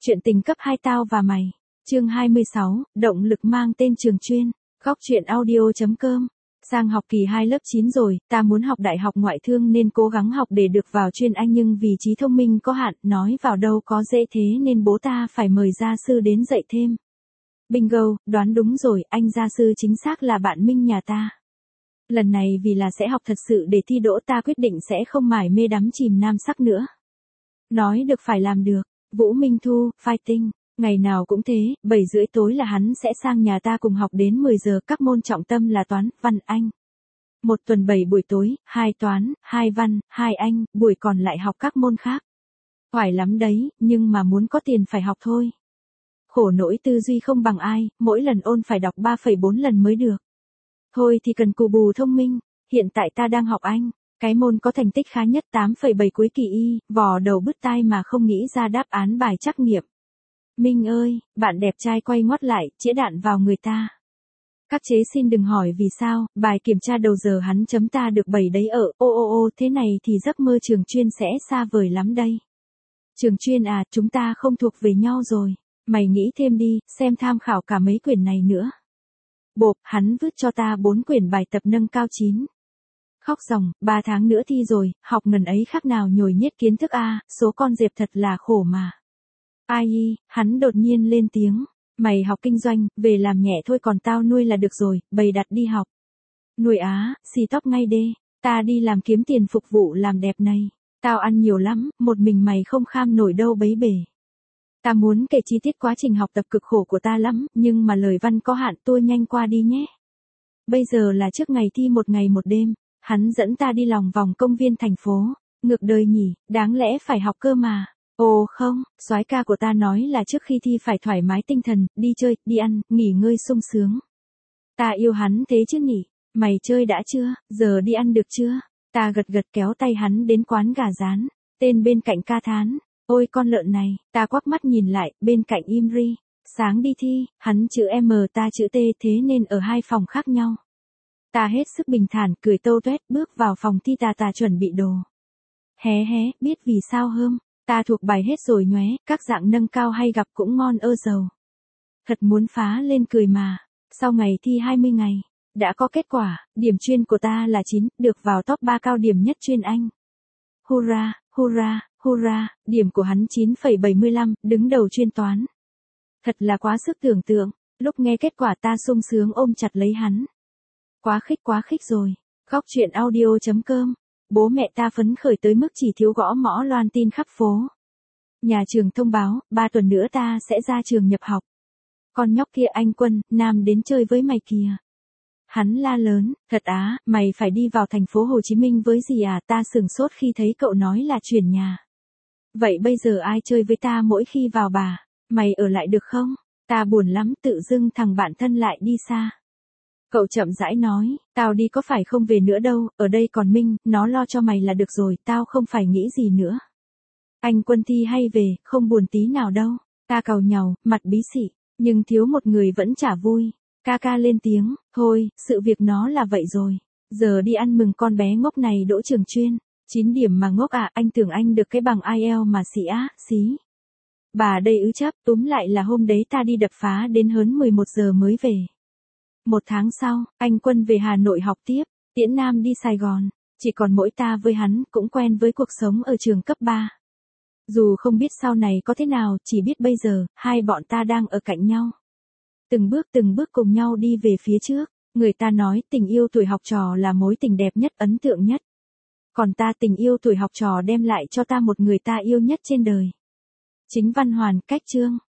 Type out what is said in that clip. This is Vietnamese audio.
Chuyện tình cấp 2 tao và mày. Chương 26, động lực mang tên Trường Chuyên. Góc truyện audio.com. Sang học kỳ 2 lớp 9 rồi, ta muốn học đại học ngoại thương nên cố gắng học để được vào chuyên Anh, nhưng vì trí thông minh có hạn, nói vào đâu có dễ thế nên bố ta phải mời gia sư đến dạy thêm. Bingo, đoán đúng rồi, anh gia sư chính xác là bạn Minh nhà ta. Lần này vì là sẽ học thật sự để thi đỗ, ta quyết định sẽ không mải mê đắm chìm nam sắc nữa. Nói được phải làm được. Vũ Minh Thu, fighting. Ngày nào cũng thế, 7 rưỡi tối là hắn sẽ sang nhà ta cùng học đến 10 giờ, các môn trọng tâm là toán, văn, Anh. Một tuần 7 buổi tối, 2 toán, 2 văn, 2 Anh, buổi còn lại học các môn khác. Hoài lắm đấy, nhưng mà muốn có tiền phải học thôi. Khổ nỗi tư duy không bằng ai, mỗi lần ôn phải đọc 3,4 lần mới được. Thôi thì cần cù bù thông minh, hiện tại ta đang học Anh. Cái môn có thành tích khá nhất 8,7 cuối kỳ y, vò đầu bứt tai mà không nghĩ ra đáp án bài trắc nghiệm. Minh ơi, bạn đẹp trai quay ngoắt lại, chĩa đạn vào người ta. Các chế xin đừng hỏi vì sao, bài kiểm tra đầu giờ hắn chấm ta được 7 đấy ở, thế này thì giấc mơ Trường Chuyên sẽ xa vời lắm đây. Trường Chuyên à, chúng ta không thuộc về nhau rồi, mày nghĩ thêm đi, xem tham khảo cả mấy quyển này nữa. Bộp, hắn vứt cho ta 4 quyển bài tập nâng cao 9. Khóc ròng, 3 tháng nữa thi rồi, học ngần ấy khác nào nhồi nhét kiến thức a, số con dẹp thật là khổ mà. Ai y, hắn đột nhiên lên tiếng, mày học kinh doanh, về làm nhẹ thôi còn tao nuôi là được rồi, bày đặt đi học. Nuôi á, xì tóc ngay đê, ta đi làm kiếm tiền phục vụ làm đẹp này, tao ăn nhiều lắm, một mình mày không kham nổi đâu bấy bể. Ta muốn kể chi tiết quá trình học tập cực khổ của ta lắm, nhưng mà lời văn có hạn, tua nhanh qua đi nhé. Bây giờ là trước ngày thi một ngày một đêm. Hắn dẫn ta đi lòng vòng công viên thành phố, ngược đời nhỉ, đáng lẽ phải học cơ mà. Ồ không, soái ca của ta nói là trước khi thi phải thoải mái tinh thần, đi chơi, đi ăn, nghỉ ngơi sung sướng. Ta yêu hắn thế chứ nhỉ, mày chơi đã chưa, giờ đi ăn được chưa? Ta gật gật kéo tay hắn đến quán gà rán, tên bên cạnh ca thán, ôi con lợn này, ta quắc mắt nhìn lại, bên cạnh im ri, sáng đi thi, hắn chữ M ta chữ T thế nên ở hai phòng khác nhau. Ta hết sức bình thản, cười tâu tuét, bước vào phòng thi ta chuẩn bị đồ. Hé, biết vì sao hơm, ta thuộc bài hết rồi nhóe, các dạng nâng cao hay gặp cũng ngon ơ dầu. Thật muốn phá lên cười mà, sau ngày thi 20 ngày, đã có kết quả, điểm chuyên của ta là 9, được vào top 3 cao điểm nhất chuyên Anh. Hurra, điểm của hắn 9,75, đứng đầu chuyên toán. Thật là quá sức tưởng tượng, lúc nghe kết quả ta sung sướng ôm chặt lấy hắn. Quá khích rồi. Góc truyện audio.com. Bố mẹ ta phấn khởi tới mức chỉ thiếu gõ mõ loan tin khắp phố. Nhà trường thông báo, 3 tuần nữa ta sẽ ra trường nhập học. Con nhóc kia anh Quân, Nam đến chơi với mày kìa. Hắn la lớn, thật á, mày phải đi vào thành phố Hồ Chí Minh với gì à, ta sửng sốt khi thấy cậu nói là chuyển nhà. Vậy bây giờ ai chơi với ta mỗi khi vào bà, mày ở lại được không? Ta buồn lắm, tự dưng thằng bạn thân lại đi xa. Cậu chậm rãi nói, tao đi có phải không về nữa đâu, ở đây còn Minh, nó lo cho mày là được rồi, tao không phải nghĩ gì nữa. Anh Quân thi hay về, không buồn tí nào đâu. Ta càu nhàu, mặt bí xị, nhưng thiếu một người vẫn chả vui. Ca lên tiếng, thôi, sự việc nó là vậy rồi. Giờ đi ăn mừng con bé ngốc này đỗ Trường Chuyên. 9 điểm mà ngốc à, anh tưởng anh được cái bằng IELTS mà xỉ á, xí. Bà đây ứ chấp, túm lại là hôm đấy ta đi đập phá đến hơn 11 giờ mới về. 1 tháng sau, anh Quân về Hà Nội học tiếp, Tiễn Nam đi Sài Gòn, chỉ còn mỗi ta với hắn, cũng quen với cuộc sống ở trường cấp 3. Dù không biết sau này có thế nào, chỉ biết bây giờ, hai bọn ta đang ở cạnh nhau. Từng bước cùng nhau đi về phía trước, người ta nói tình yêu tuổi học trò là mối tình đẹp nhất, ấn tượng nhất. Còn ta tình yêu tuổi học trò đem lại cho ta một người ta yêu nhất trên đời. Chính văn hoàn, cách chương.